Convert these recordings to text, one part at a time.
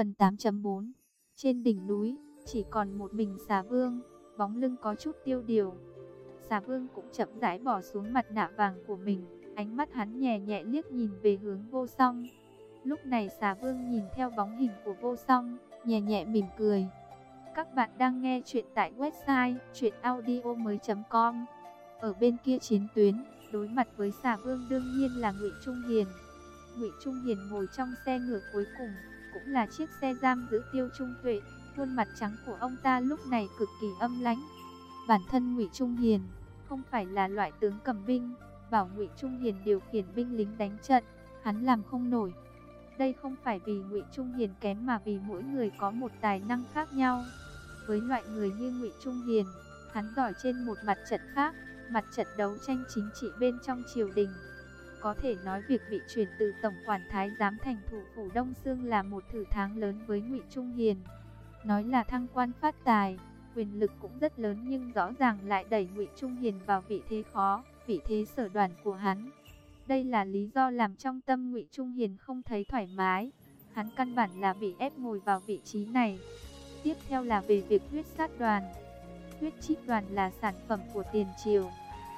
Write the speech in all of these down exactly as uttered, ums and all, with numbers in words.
Phần tám chấm bốn. Trên đỉnh núi, chỉ còn một mình Xà Vương, bóng lưng có chút tiêu điều. Xà Vương cũng chậm rãi bỏ xuống mặt nạ vàng của mình, ánh mắt hắn nhẹ nhẹ liếc nhìn về hướng Vô Song. Lúc này Xà Vương nhìn theo bóng hình của Vô Song, nhẹ nhẹ mỉm cười. Các bạn đang nghe chuyện tại website truyện audio mới chấm com. Ở bên kia chiến tuyến, đối mặt với Xà Vương đương nhiên là Ngụy Trung Hiền. Ngụy Trung Hiền ngồi trong xe ngựa cuối cùng, cũng là chiếc xe giam giữ Tiêu Trung Tuệ. Khuôn mặt trắng của ông ta lúc này cực kỳ âm lãnh. Bản thân Ngụy Trung Hiền không phải là loại tướng cầm binh, bảo Ngụy Trung Hiền điều khiển binh lính đánh trận, hắn làm không nổi. Đây không phải vì Ngụy Trung Hiền kém mà vì mỗi người có một tài năng khác nhau. Với loại người như Ngụy Trung Hiền, hắn giỏi trên một mặt trận khác, mặt trận đấu tranh chính trị bên trong triều đình. Có thể nói việc bị chuyển từ tổng quản thái giám thành thủ phủ Đông Xương là một thử thách lớn với Ngụy Trung Hiền. Nói là thăng quan phát tài, quyền lực cũng rất lớn nhưng rõ ràng lại đẩy Ngụy Trung Hiền vào vị thế khó, vị thế sở đoản của hắn. Đây là lý do làm trong tâm Ngụy Trung Hiền không thấy thoải mái. Hắn căn bản là bị ép ngồi vào vị trí này. Tiếp theo là về việc huyết sát đoàn. Huyết trích đoàn là sản phẩm của tiền triều,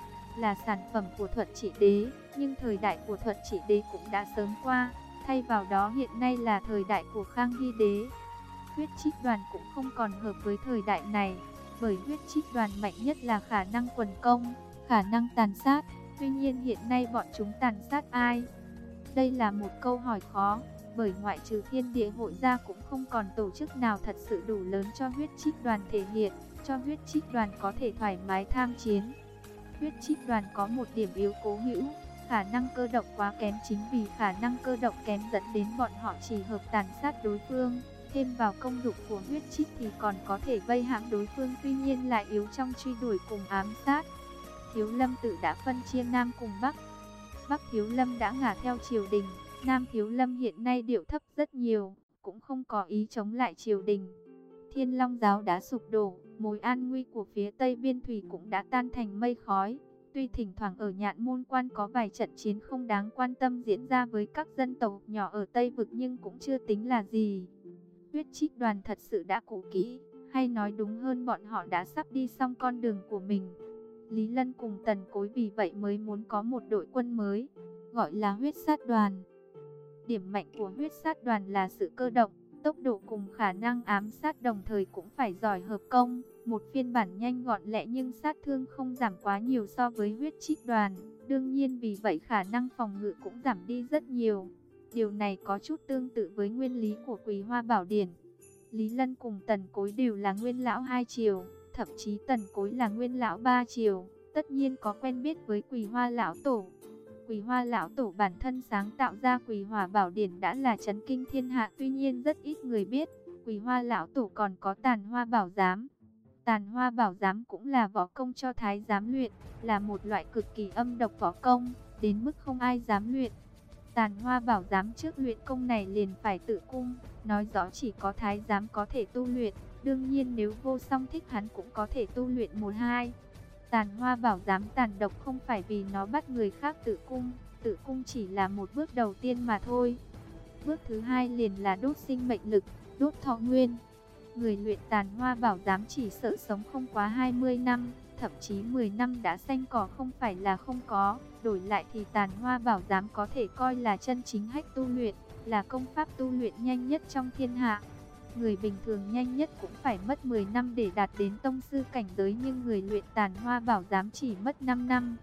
là sản phẩm của Thuận Trị Đế, nhưng thời đại của Thuận Trị Đế cũng đã sớm qua, thay vào đó hiện nay là thời đại của Khang Hy Đế. Huyết trích đoàn cũng không còn hợp với thời đại này, bởi huyết trích đoàn mạnh nhất là khả năng quần công, khả năng tàn sát. Tuy nhiên hiện nay bọn chúng tàn sát ai? Đây là một câu hỏi khó, bởi ngoại trừ Thiên Địa Hội ra cũng không còn tổ chức nào thật sự đủ lớn cho huyết trích đoàn thể hiện, cho huyết trích đoàn có thể thoải mái tham chiến. Huyết trích đoàn có một điểm yếu cố hữu, khả năng cơ động quá kém, chính vì khả năng cơ động kém dẫn đến bọn họ chỉ hợp tàn sát đối phương. Thêm vào công dụng của huyết trích thì còn có thể vây hãm đối phương, tuy nhiên lại yếu trong truy đuổi cùng ám sát. Thiếu Lâm tự đã phân chia Nam cùng Bắc. Bắc Thiếu Lâm đã ngả theo triều đình, Nam Thiếu Lâm hiện nay điệu thấp rất nhiều, cũng không có ý chống lại triều đình. Thiên Long giáo đã sụp đổ, mối an nguy của phía Tây Biên Thủy cũng đã tan thành mây khói. Tuy thỉnh thoảng ở Nhạn Môn Quan có vài trận chiến không đáng quan tâm diễn ra với các dân tộc nhỏ ở Tây Vực nhưng cũng chưa tính là gì. Huyết trích đoàn thật sự đã cũ kỹ, hay nói đúng hơn bọn họ đã sắp đi xong con đường của mình. Lý Lân cùng Tần Cối vì vậy mới muốn có một đội quân mới, gọi là huyết sát đoàn. Điểm mạnh của huyết sát đoàn là sự cơ động, tốc độ cùng khả năng ám sát, đồng thời cũng phải giỏi hợp công. Một phiên bản nhanh gọn lẹ nhưng sát thương không giảm quá nhiều so với huyết trích đoàn. Đương nhiên vì vậy khả năng phòng ngự cũng giảm đi rất nhiều. Điều này có chút tương tự với nguyên lý của Quỳ Hoa Bảo Điển. Lý Lân cùng Tần Cối đều là nguyên lão hai triều, thậm chí Tần Cối là nguyên lão ba triều, tất nhiên có quen biết với Quỳ Hoa lão tổ. Quỳ Hoa lão tổ bản thân sáng tạo ra Quỳ Hoa Bảo Điển đã là chấn kinh thiên hạ, tuy nhiên rất ít người biết, Quỳ Hoa lão tổ còn có Tàn Hoa Bảo Giám. Tàn Hoa Bảo Giám cũng là võ công cho thái giám luyện, là một loại cực kỳ âm độc võ công, đến mức không ai dám luyện. Tàn Hoa Bảo Giám trước luyện công này liền phải tự cung, nói rõ chỉ có thái giám có thể tu luyện, đương nhiên nếu Vô Song thích hắn cũng có thể tu luyện một hai. Tàn Hoa Bảo Giám tàn độc không phải vì nó bắt người khác tự cung, tự cung chỉ là một bước đầu tiên mà thôi. Bước thứ hai liền là đốt sinh mệnh lực, đốt thọ nguyên. Người luyện Tàn Hoa Bảo Giám chỉ sợ sống không quá hai mươi năm, thậm chí mười năm đã xanh cỏ không phải là không có. Đổi lại thì Tàn Hoa Bảo Giám có thể coi là chân chính hách tu luyện, là công pháp tu luyện nhanh nhất trong thiên hạ. Người bình thường nhanh nhất cũng phải mất mười năm để đạt đến tông sư cảnh giới, nhưng người luyện Tàn Hoa Bảo Giám chỉ mất năm năm.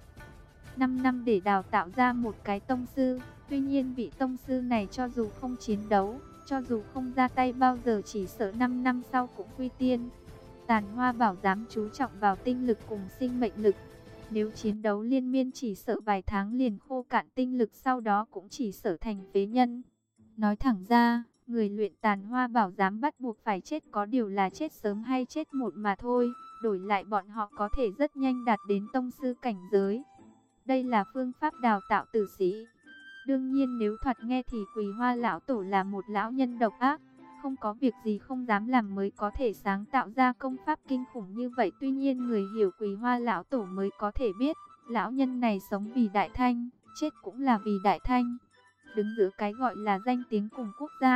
năm năm để đào tạo ra một cái tông sư, tuy nhiên vị tông sư này cho dù không chiến đấu, cho dù không ra tay bao giờ chỉ sợ năm năm sau cũng quy tiên. Tàn Hoa Bảo Giám chú trọng vào tinh lực cùng sinh mệnh lực. Nếu chiến đấu liên miên chỉ sợ vài tháng liền khô cạn tinh lực, sau đó cũng chỉ sợ thành phế nhân. Nói thẳng ra, người luyện Tàn Hoa Bảo Giám bắt buộc phải chết, có điều là chết sớm hay chết muộn mà thôi. Đổi lại bọn họ có thể rất nhanh đạt đến tông sư cảnh giới. Đây là phương pháp đào tạo tử sĩ. Đương nhiên nếu thoạt nghe thì Quỳ Hoa lão tổ là một lão nhân độc ác, không có việc gì không dám làm mới có thể sáng tạo ra công pháp kinh khủng như vậy. Tuy nhiên người hiểu Quỳ Hoa lão tổ mới có thể biết, lão nhân này sống vì Đại Thanh, chết cũng là vì Đại Thanh. Đứng giữa cái gọi là danh tiếng cùng quốc gia,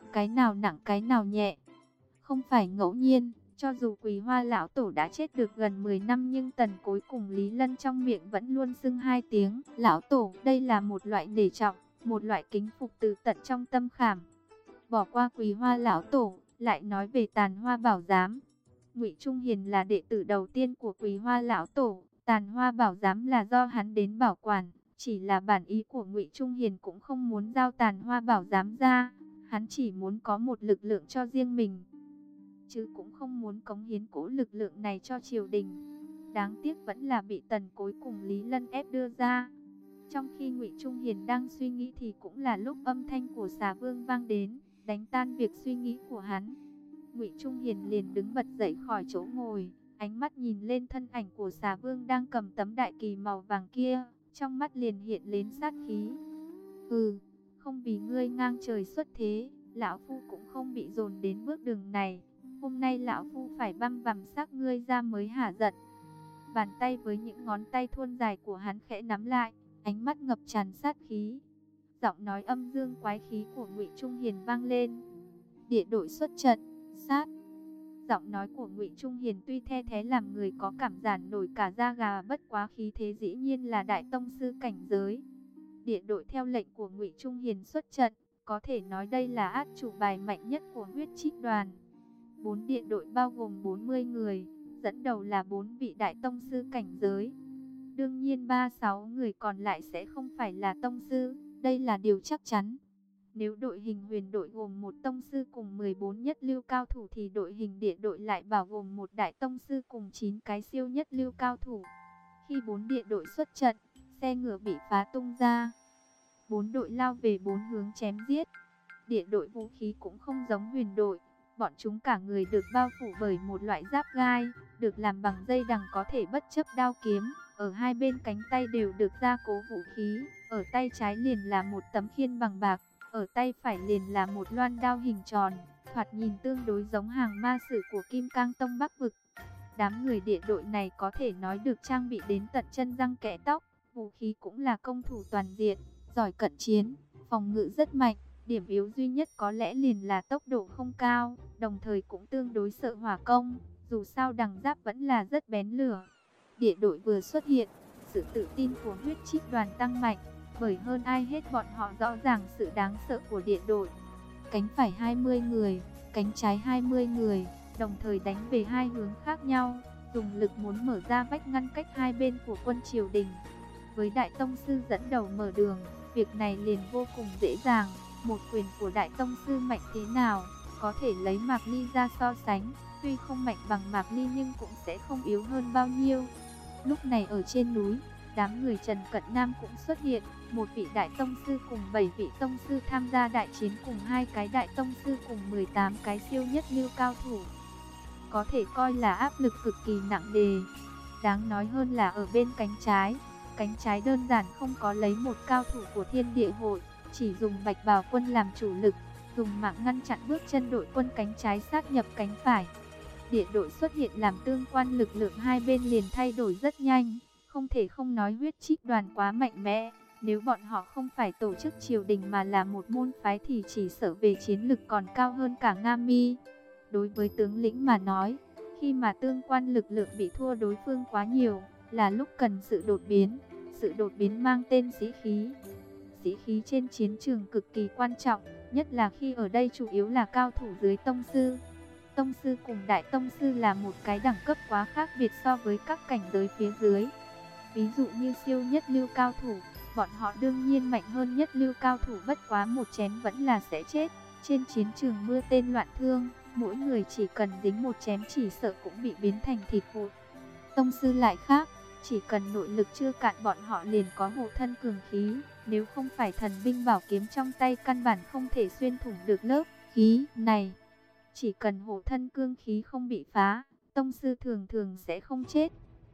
cái nào nặng cái nào nhẹ. Không phải ngẫu nhiên, cho dù Quý Hoa lão tổ đã chết được gần mười năm nhưng Tần Cối cùng Lý Lân trong miệng vẫn luôn xưng hai tiếng lão tổ. Đây là một loại nể trọng, một loại kính phục từ tận trong tâm khảm. Bỏ qua Quý Hoa lão tổ, lại nói về Tàn Hoa Bảo Giám. Ngụy Trung Hiền là đệ tử đầu tiên của Quý Hoa lão tổ, Tàn Hoa Bảo Giám là do hắn đến bảo quản, chỉ là bản ý của Ngụy Trung Hiền cũng không muốn giao Tàn Hoa Bảo Giám ra, hắn chỉ muốn có một lực lượng cho riêng mình, chứ cũng không muốn cống hiến cỗ lực lượng này cho triều đình. Đáng tiếc vẫn là bị Tần Cối cùng Lý Lân ép đưa ra. Trong khi Ngụy Trung Hiền đang suy nghĩ thì cũng là lúc âm thanh của Xà Vương vang đến, đánh tan việc suy nghĩ của hắn. Ngụy Trung Hiền liền đứng bật dậy khỏi chỗ ngồi, ánh mắt nhìn lên thân ảnh của Xà Vương đang cầm tấm đại kỳ màu vàng kia, trong mắt liền hiện lên sát khí. "Ừ, không vì ngươi ngang trời xuất thế, lão phu cũng không bị dồn đến bước đường này. Hôm nay lão phu phải băm vằm xác ngươi ra mới hả giận." Bàn tay với những ngón tay thon dài của hắn khẽ nắm lại, ánh mắt ngập tràn sát khí. Giọng nói âm dương quái khí của Ngụy Trung Hiền vang lên. "Địa đội xuất trận, sát." Giọng nói của Ngụy Trung Hiền tuy the thé làm người có cảm giác nổi cả da gà, bất quá khí thế dĩ nhiên là đại tông sư cảnh giới. Địa đội theo lệnh của Ngụy Trung Hiền xuất trận, có thể nói đây là át chủ bài mạnh nhất của Huyết Trích Đoàn. Bốn địa đội bao gồm bốn mươi người, dẫn đầu là bốn vị đại tông sư cảnh giới. Đương nhiên ba sáu người còn lại sẽ không phải là tông sư, đây là điều chắc chắn. Nếu đội hình huyền đội gồm một tông sư cùng mười bốn nhất lưu cao thủ thì đội hình địa đội lại bao gồm một đại tông sư cùng chín cái siêu nhất lưu cao thủ. Khi bốn địa đội xuất trận, xe ngựa bị phá tung ra. Bốn đội lao về bốn hướng chém giết. Địa đội vũ khí cũng không giống huyền đội. Bọn chúng cả người được bao phủ bởi một loại giáp gai, được làm bằng dây đằng có thể bất chấp đao kiếm. Ở hai bên cánh tay đều được gia cố vũ khí. Ở tay trái liền là một tấm khiên bằng bạc, ở tay phải liền là một loan đao hình tròn, thoạt nhìn tương đối giống hàng ma sử của Kim Cang Tông Bắc Vực. Đám người địa đội này có thể nói được trang bị đến tận chân răng kẽ tóc, vũ khí cũng là công thủ toàn diện, giỏi cận chiến, phòng ngự rất mạnh. Điểm yếu duy nhất có lẽ liền là tốc độ không cao, đồng thời cũng tương đối sợ hỏa công, dù sao đằng giáp vẫn là rất bén lửa. Địa đội vừa xuất hiện, sự tự tin của Huyết Trích Đoàn tăng mạnh, bởi hơn ai hết bọn họ rõ ràng sự đáng sợ của địa đội. Cánh phải hai mươi người, cánh trái hai mươi người, đồng thời đánh về hai hướng khác nhau, dùng lực muốn mở ra vách ngăn cách hai bên của quân triều đình. Với đại tông sư dẫn đầu mở đường, việc này liền vô cùng dễ dàng. Một quyền của đại tông sư mạnh thế nào, có thể lấy Mạc Ly ra so sánh, tuy không mạnh bằng Mạc Ly nhưng cũng sẽ không yếu hơn bao nhiêu. Lúc này ở trên núi, đám người Trần Cận Nam cũng xuất hiện, một vị đại tông sư cùng bảy vị tông sư tham gia đại chiến cùng hai cái đại tông sư cùng mười tám cái siêu nhất lưu cao thủ. Có thể coi là áp lực cực kỳ nặng nề. Đáng nói hơn là ở bên cánh trái, cánh trái đơn giản không có lấy một cao thủ của Thiên Địa Hội, chỉ dùng Bạch Bào quân làm chủ lực, dùng mạng ngăn chặn bước chân đội quân cánh trái sát nhập cánh phải. Địa đội xuất hiện làm tương quan, lực lượng hai bên liền thay đổi rất nhanh. Không thể không nói Huyết Trích Đoàn quá mạnh mẽ. Nếu bọn họ không phải tổ chức triều đình mà là một môn phái thì chỉ sợ về chiến lực còn cao hơn cả Nga Mi. Đối với tướng lĩnh mà nói, khi mà tương quan lực lượng bị thua đối phương quá nhiều, là lúc cần sự đột biến. Sự đột biến mang tên sĩ khí. Sĩ khí trên chiến trường cực kỳ quan trọng, nhất là khi ở đây chủ yếu là cao thủ dưới tông sư. Tông sư cùng đại tông sư là một cái đẳng cấp quá khác biệt so với các cảnh giới phía dưới. Ví dụ như siêu nhất lưu cao thủ, bọn họ đương nhiên mạnh hơn nhất lưu cao thủ, bất quá một chém vẫn là sẽ chết. Trên chiến trường mưa tên loạn thương, mỗi người chỉ cần dính một chém chỉ sợ cũng bị biến thành thịt vụn. Tông sư lại khác, chỉ cần nội lực chưa cạn bọn họ liền có hộ thân cường khí. Nếu không phải thần binh bảo kiếm trong tay căn bản không thể xuyên thủng được lớp khí này. Chỉ cần hộ thân cương khí không bị phá, tông sư thường thường sẽ không chết.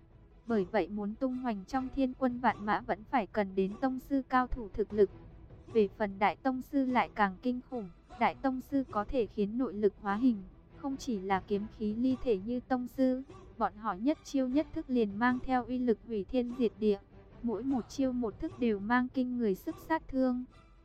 Bởi vậy muốn tung hoành trong thiên quân vạn mã vẫn phải cần đến tông sư cao thủ thực lực. Về phần đại tông sư lại càng kinh khủng. Đại tông sư có thể khiến nội lực hóa hình, không chỉ là kiếm khí ly thể như tông sư. Bọn họ nhất chiêu nhất thức liền mang theo uy lực hủy thiên diệt địa. Mỗi một chiêu một thức đều mang kinh người sức sát thương.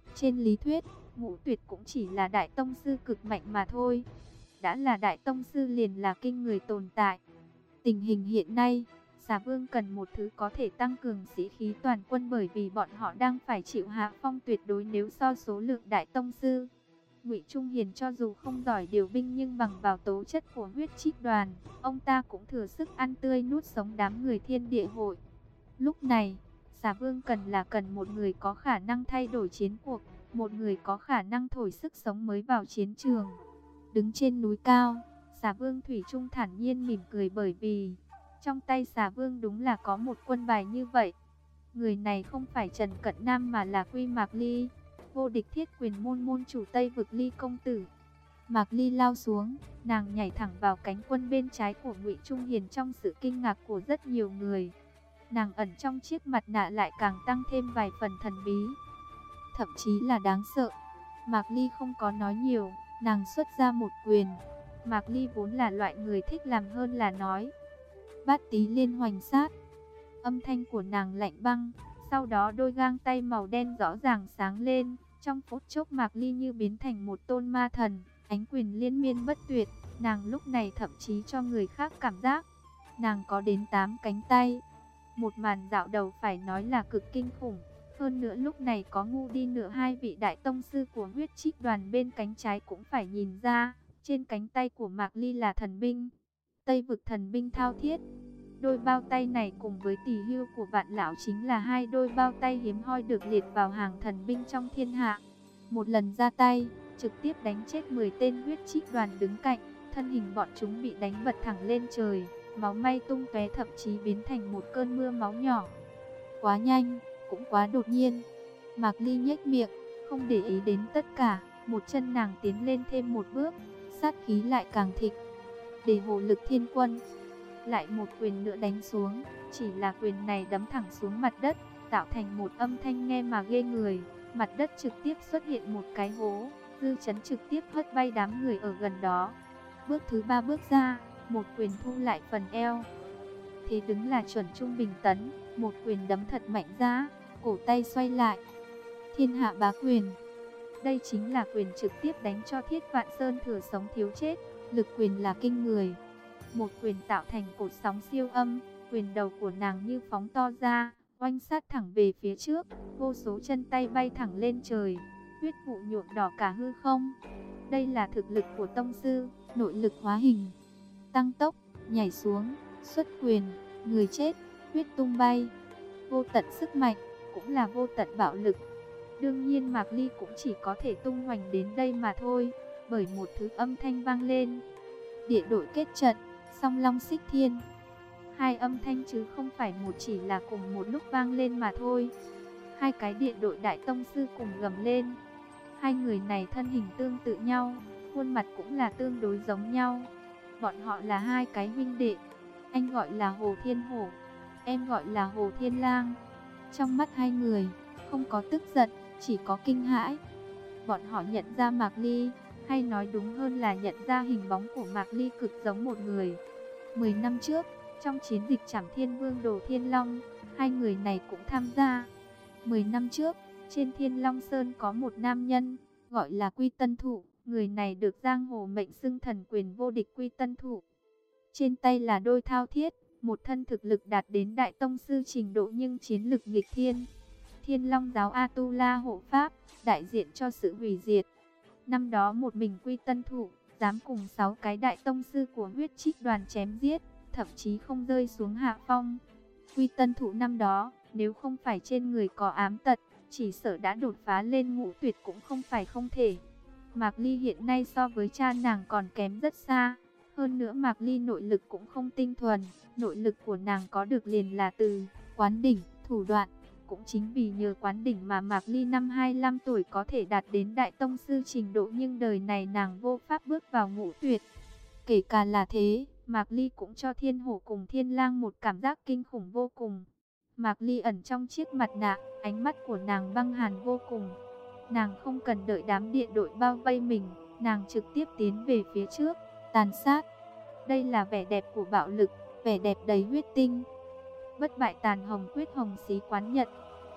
Trên lý thuyết, Ngũ Tuyệt cũng chỉ là đại tông sư cực mạnh mà thôi. Đã là đại tông sư liền là kinh người tồn tại. Tình hình hiện nay, Xà Vương cần một thứ có thể tăng cường sĩ khí toàn quân, bởi vì bọn họ đang phải chịu hạ phong tuyệt đối nếu so số lượng đại tông sư. Ngụy Trung Hiền cho dù không giỏi điều binh nhưng bằng vào tố chất của huyết trích đoàn, ông ta cũng thừa sức ăn tươi nuốt sống đám người thiên địa hội. Lúc này, Xà Vương cần là cần một người có khả năng thay đổi chiến cuộc, một người có khả năng thổi sức sống mới vào chiến trường. Đứng trên núi cao, Xà Vương thủy chung thản nhiên mỉm cười, bởi vì trong tay Xà Vương đúng là có một quân bài như vậy. Người này không phải Trần Cận Nam mà là Quy Mạc Ly, vô địch thiết quyền môn môn chủ Tây Vực Ly công tử. Mạc Ly lao xuống, nàng nhảy thẳng vào cánh quân bên trái của Ngụy Trung Hiền trong sự kinh ngạc của rất nhiều người. Nàng ẩn trong chiếc mặt nạ lại càng tăng thêm vài phần thần bí, thậm chí là đáng sợ. Mạc Ly không có nói nhiều, nàng xuất ra một quyền. Mạc Ly vốn là loại người thích làm hơn là nói. Bát Tí Liên Hoành Sát. Âm thanh của nàng lạnh băng, sau đó đôi gang tay màu đen rõ ràng sáng lên, trong phút chốc Mạc Ly như biến thành một tôn ma thần, ánh quyền liên miên bất tuyệt. Nàng lúc này thậm chí cho người khác cảm giác nàng có đến tám cánh tay. Một màn dạo đầu phải nói là cực kinh khủng. Hơn nữa lúc này có ngu đi nữa hai vị đại tông sư của huyết trích đoàn bên cánh trái cũng phải nhìn ra, trên cánh tay của Mạc Ly là thần binh, Tây Vực thần binh thao thiết. Đôi bao tay này cùng với tỳ hưu của Vạn lão chính là hai đôi bao tay hiếm hoi được liệt vào hàng thần binh trong thiên hạ. Một lần ra tay, trực tiếp đánh chết mười tên huyết trích đoàn đứng cạnh, thân hình bọn chúng bị đánh bật thẳng lên trời, máu may tung tóe, thậm chí biến thành một cơn mưa máu nhỏ. Quá nhanh, cũng quá đột nhiên. Mạc Ly nhếch miệng, không để ý đến tất cả, một chân nàng tiến lên thêm một bước, sát khí lại càng thịnh. Để hộ lực thiên quân, lại một quyền nữa đánh xuống, chỉ là quyền này đấm thẳng xuống mặt đất, tạo thành một âm thanh nghe mà ghê người. Mặt đất trực tiếp xuất hiện một cái hố, dư chấn trực tiếp hất bay đám người ở gần đó. Bước thứ ba bước ra, một quyền thu lại phần eo. Thế đứng là chuẩn trung bình tấn, một quyền đấm thật mạnh ra, cổ tay xoay lại. Thiên hạ bá quyền. Đây chính là quyền trực tiếp đánh cho Thiết Vạn Sơn thừa sống thiếu chết, lực quyền là kinh người. Một quyền tạo thành cột sóng siêu âm, quyền đầu của nàng như phóng to ra, oanh sát thẳng về phía trước, vô số chân tay bay thẳng lên trời, huyết vụ nhuộm đỏ cả hư không. Đây là thực lực của tông sư, nội lực hóa hình, tăng tốc, nhảy xuống, xuất quyền, người chết, huyết tung bay. Vô tận sức mạnh, cũng là vô tận bạo lực. Đương nhiên Mạc Ly cũng chỉ có thể tung hoành đến đây mà thôi, bởi một thứ âm thanh vang lên. Địa đội kết trận, song long xích thiên. Hai âm thanh chứ không phải một, chỉ là cùng một lúc vang lên mà thôi. Hai cái địa đội đại tông sư cùng gầm lên. Hai người này thân hình tương tự nhau, khuôn mặt cũng là tương đối giống nhau. Bọn họ là hai cái huynh đệ. Anh gọi là Hồ Thiên Hổ, em gọi là Hồ Thiên Lang. Trong mắt hai người, không có tức giận, chỉ có kinh hãi. Bọn họ nhận ra Mạc Ly, hay nói đúng hơn là nhận ra hình bóng của Mạc Ly cực giống một người. Mười năm trước, trong chiến dịch Trảm Thiên Vương Đồ Thiên Long, hai người này cũng tham gia. Mười năm trước, trên Thiên Long Sơn có một nam nhân, gọi là Quy Tân Thụ. Người này được giang hồ mệnh xưng thần quyền vô địch Quy Tân Thụ. Trên tay là đôi thao thiết, một thân thực lực đạt đến đại tông sư trình độ nhưng chiến lực nghịch thiên. Thiên Long giáo Atula hộ pháp, đại diện cho sự hủy diệt. Năm đó một mình Quy Tân Thụ, dám cùng sáu cái đại tông sư của huyết trích đoàn chém giết, thậm chí không rơi xuống hạ phong. Quy Tân Thụ năm đó, nếu không phải trên người có ám tật, chỉ sợ đã đột phá lên ngũ tuyệt cũng không phải không thể. Mạc Ly hiện nay so với cha nàng còn kém rất xa. Hơn nữa Mạc Ly nội lực cũng không tinh thuần, nội lực của nàng có được liền là từ quán đỉnh, thủ đoạn. Cũng chính vì nhờ quán đỉnh mà Mạc Ly năm hai mươi lăm tuổi có thể đạt đến đại tông sư trình độ, nhưng đời này nàng vô pháp bước vào ngũ tuyệt. Kể cả là thế, Mạc Ly cũng cho Thiên Hổ cùng Thiên Lang một cảm giác kinh khủng vô cùng. Mạc Ly ẩn trong chiếc mặt nạ, ánh mắt của nàng băng hàn vô cùng. Nàng không cần đợi đám địa đội bao vây mình, nàng trực tiếp tiến về phía trước, tàn sát. Đây là vẻ đẹp của bạo lực, vẻ đẹp đầy huyết tinh. Bất bại tàn hồng quyết hồng xí quán nhật.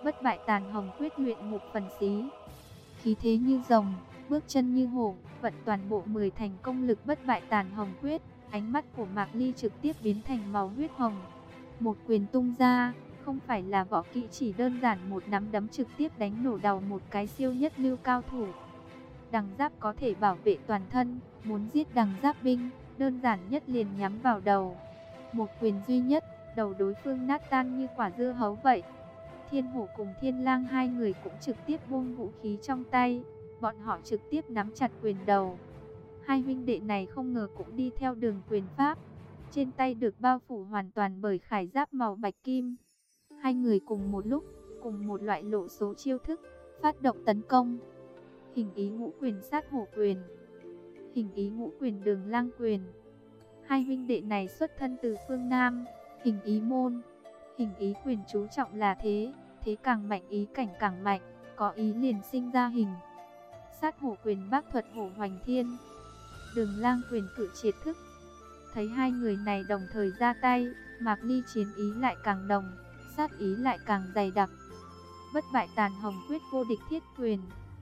Bất bại tàn hồng quyết luyện ngục phần xí. Khí thế như rồng, bước chân như hổ, vận toàn bộ mười thành công lực bất bại tàn hồng quyết. Ánh mắt của Mạc Ly trực tiếp biến thành màu huyết hồng. Một quyền tung ra, không phải là võ kỹ chỉ đơn giản một nắm đấm trực tiếp đánh nổ đầu một cái siêu nhất lưu cao thủ. Đằng giáp có thể bảo vệ toàn thân, muốn giết đằng giáp binh, đơn giản nhất liền nhắm vào đầu. Một quyền duy nhất, đầu đối phương nát tan như quả dưa hấu vậy. Thiên Hổ cùng Thiên Lang hai người cũng trực tiếp buông vũ khí trong tay, bọn họ trực tiếp nắm chặt quyền đầu. Hai huynh đệ này không ngờ cũng đi theo đường quyền pháp, trên tay được bao phủ hoàn toàn bởi khải giáp màu bạch kim. Hai người cùng một lúc, cùng một loại lộ số chiêu thức, phát động tấn công. Hình ý ngũ quyền sát hổ quyền, hình ý ngũ quyền đường lang quyền. Hai huynh đệ này xuất thân từ phương Nam, hình ý môn. Hình ý quyền chú trọng là thế, thế càng mạnh ý cảnh càng mạnh, có ý liền sinh ra hình. Sát hổ quyền bác thuật hổ hoành thiên, đường lang quyền cử triệt thức. Thấy hai người này đồng thời ra tay, Mạc Ly chiến ý lại càng đồng, sát ý lại càng dày đặc. Bất bại tàn hồng quyết vô địch thiết quyền.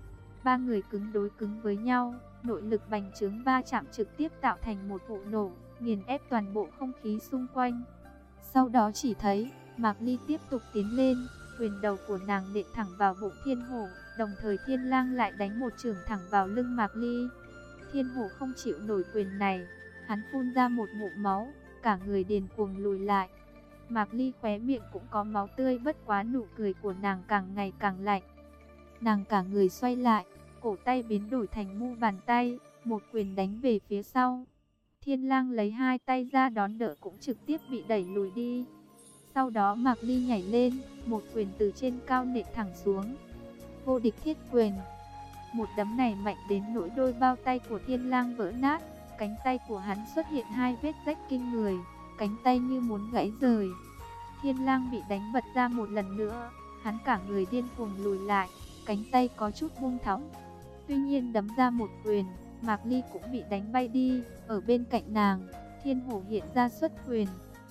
Ba người cứng đối cứng với nhau, nội lực bành trướng va chạm trực tiếp tạo thành một vụ nổ, nghiền ép toàn bộ không khí xung quanh. Sau đó chỉ thấy, Mạc Ly tiếp tục tiến lên, quyền đầu của nàng nện thẳng vào bụng Thiên Hổ, đồng thời Thiên Lang lại đánh một chưởng thẳng vào lưng Mạc Ly. Thiên Hổ không chịu nổi quyền này, hắn phun ra một ngụm máu, cả người điên cuồng lùi lại. Mạc Ly khóe miệng cũng có máu tươi, bất quá nụ cười của nàng càng ngày càng lạnh. Nàng cả người xoay lại, cổ tay biến đổi thành mu bàn tay, một quyền đánh về phía sau. Thiên Lang lấy hai tay ra đón đỡ cũng trực tiếp bị đẩy lùi đi. Sau đó Mạc Ly nhảy lên, một quyền từ trên cao nện thẳng xuống. Vô địch thiết quyền. Một đấm này mạnh đến nỗi đôi bao tay của Thiên Lang vỡ nát, cánh tay của hắn xuất hiện hai vết rách kinh người, cánh tay như muốn gãy rời. Thiên Lang bị đánh bật ra một lần nữa, hắn cả người điên cuồng lùi lại, cánh tay có chút buông thõng. Tuy nhiên đấm ra một quyền, Mạc Ly cũng bị đánh bay đi. Ở bên cạnh nàng, Thiên Hổ hiện ra xuất quyền.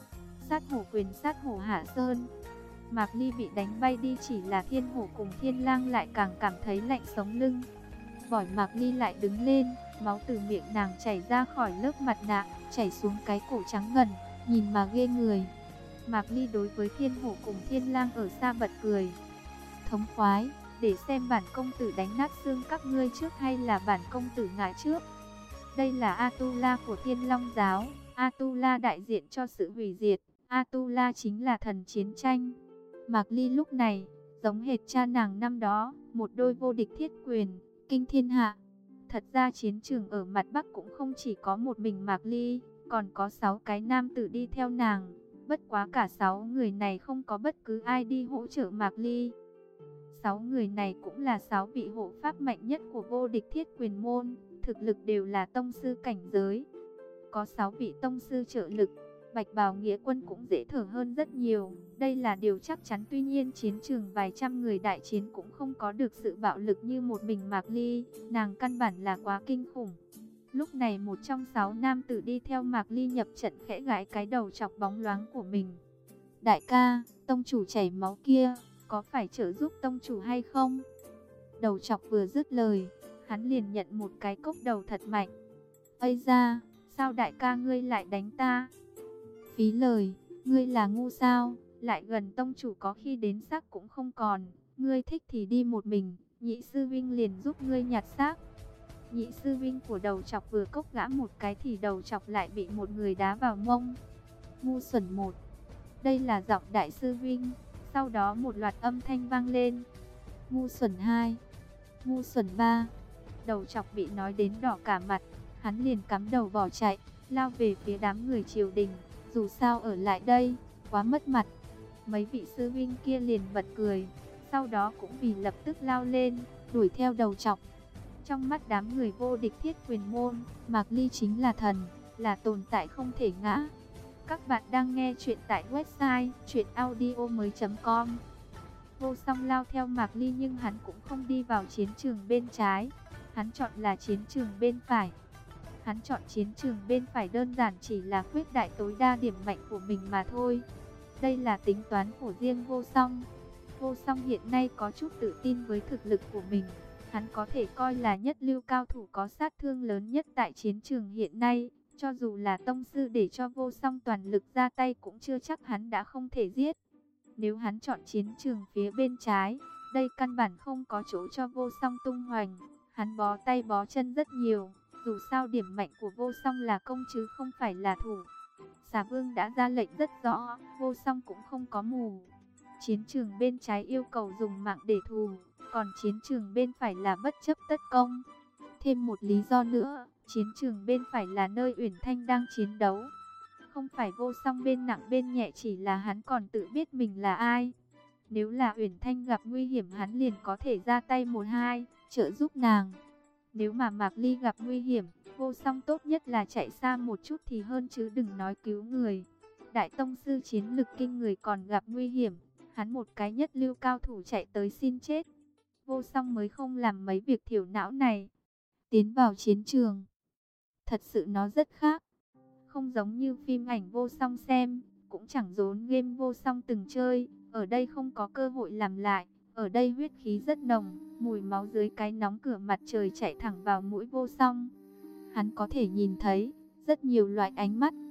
Sát hổ quyền sát hổ hạ sơn. Mạc Ly bị đánh bay đi, chỉ là Thiên Hổ cùng Thiên Lang lại càng cảm thấy lạnh sống lưng. Vỏi Mạc Ly lại đứng lên, máu từ miệng nàng chảy ra khỏi lớp mặt nạ, chảy xuống cái cổ trắng ngần, nhìn mà ghê người. Mạc Ly đối với Thiên Hổ cùng Thiên Lang ở xa bật cười. Thống khoái, để xem bản công tử đánh nát xương các ngươi trước hay là bản công tử ngã trước. Đây là Atula của Thiên Long giáo, Atula đại diện cho sự hủy diệt, Atula chính là thần chiến tranh. Mạc Ly lúc này, giống hệt cha nàng năm đó, một đôi vô địch thiết quyền, kinh thiên hạ. Thật ra chiến trường ở mặt Bắc cũng không chỉ có một mình Mạc Ly, còn có sáu cái nam tử đi theo nàng. Bất quá cả sáu người này không có bất cứ ai đi hỗ trợ Mạc Ly. Sáu người này cũng là sáu vị hộ pháp mạnh nhất của vô địch thiết quyền môn, thực lực đều là tông sư cảnh giới. Có sáu vị tông sư trợ lực, Bạch Bào Nghĩa Quân cũng dễ thở hơn rất nhiều. Đây là điều chắc chắn, tuy nhiên chiến trường vài trăm người đại chiến cũng không có được sự bạo lực như một mình Mạc Ly, nàng căn bản là quá kinh khủng. Lúc này một trong sáu nam tử đi theo Mạc Ly nhập trận khẽ gãi cái đầu chọc bóng loáng của mình. Đại ca, tông chủ chảy máu kia, có phải trợ giúp tông chủ hay không? Đầu chọc vừa dứt lời, hắn liền nhận một cái cốc đầu thật mạnh. Ây da, sao đại ca ngươi lại đánh ta? Phí lời, ngươi là ngu sao? Lại gần tông chủ có khi đến xác cũng không còn. Ngươi thích thì đi một mình, nhị sư vinh liền giúp ngươi nhặt xác. Nhị sư vinh của đầu chọc vừa cốc gã một cái thì đầu chọc lại bị một người đá vào mông. Ngu xuẩn một. Đây là giọng đại sư vinh. Sau đó một loạt âm thanh vang lên. Ngu xuẩn hai, ngu xuẩn ba. Đầu chọc bị nói đến đỏ cả mặt, hắn liền cắm đầu bỏ chạy, lao về phía đám người triều đình. Dù sao ở lại đây, quá mất mặt. Mấy vị sư vinh kia liền bật cười, sau đó cũng vì lập tức lao lên, đuổi theo đầu chọc. Trong mắt đám người vô địch thiết quyền môn, Mạc Ly chính là thần, là tồn tại không thể ngã. Các bạn đang nghe chuyện tại website truyện audio mới chấm com. Vô Song lao theo Mạc Ly nhưng hắn cũng không đi vào chiến trường bên trái, hắn chọn là chiến trường bên phải. Hắn chọn chiến trường bên phải đơn giản chỉ là khuyết đại tối đa điểm mạnh của mình mà thôi. Đây là tính toán của riêng Vô Song. Vô Song hiện nay có chút tự tin với thực lực của mình. Hắn có thể coi là nhất lưu cao thủ có sát thương lớn nhất tại chiến trường hiện nay. Cho dù là tông sư để cho Vô Song toàn lực ra tay cũng chưa chắc hắn đã không thể giết. Nếu hắn chọn chiến trường phía bên trái, đây căn bản không có chỗ cho Vô Song tung hoành. Hắn bó tay bó chân rất nhiều. Dù sao điểm mạnh của Vô Song là công chứ không phải là thủ. Xà Vương đã ra lệnh rất rõ, Vô Song cũng không có mù. Chiến trường bên trái yêu cầu dùng mạng để thù, còn chiến trường bên phải là bất chấp tất công. Thêm một lý do nữa, chiến trường bên phải là nơi Uyển Thanh đang chiến đấu. Không phải Vô Song bên nặng bên nhẹ, chỉ là hắn còn tự biết mình là ai. Nếu là Uyển Thanh gặp nguy hiểm hắn liền có thể ra tay một hai, trợ giúp nàng. Nếu mà Mạc Ly gặp nguy hiểm, Vô Song tốt nhất là chạy xa một chút thì hơn chứ đừng nói cứu người. Đại tông sư chiến lực kinh người còn gặp nguy hiểm, hắn một cái nhất lưu cao thủ chạy tới xin chết. Vô Song mới không làm mấy việc thiểu não này. Tiến vào chiến trường, thật sự nó rất khác. Không giống như phim ảnh Vô Song xem, cũng chẳng giống game Vô Song từng chơi. Ở đây không có cơ hội làm lại. Ở đây huyết khí rất nồng, mùi máu dưới cái nóng cửa mặt trời chạy thẳng vào mũi Vô Song. Hắn có thể nhìn thấy rất nhiều loại ánh mắt,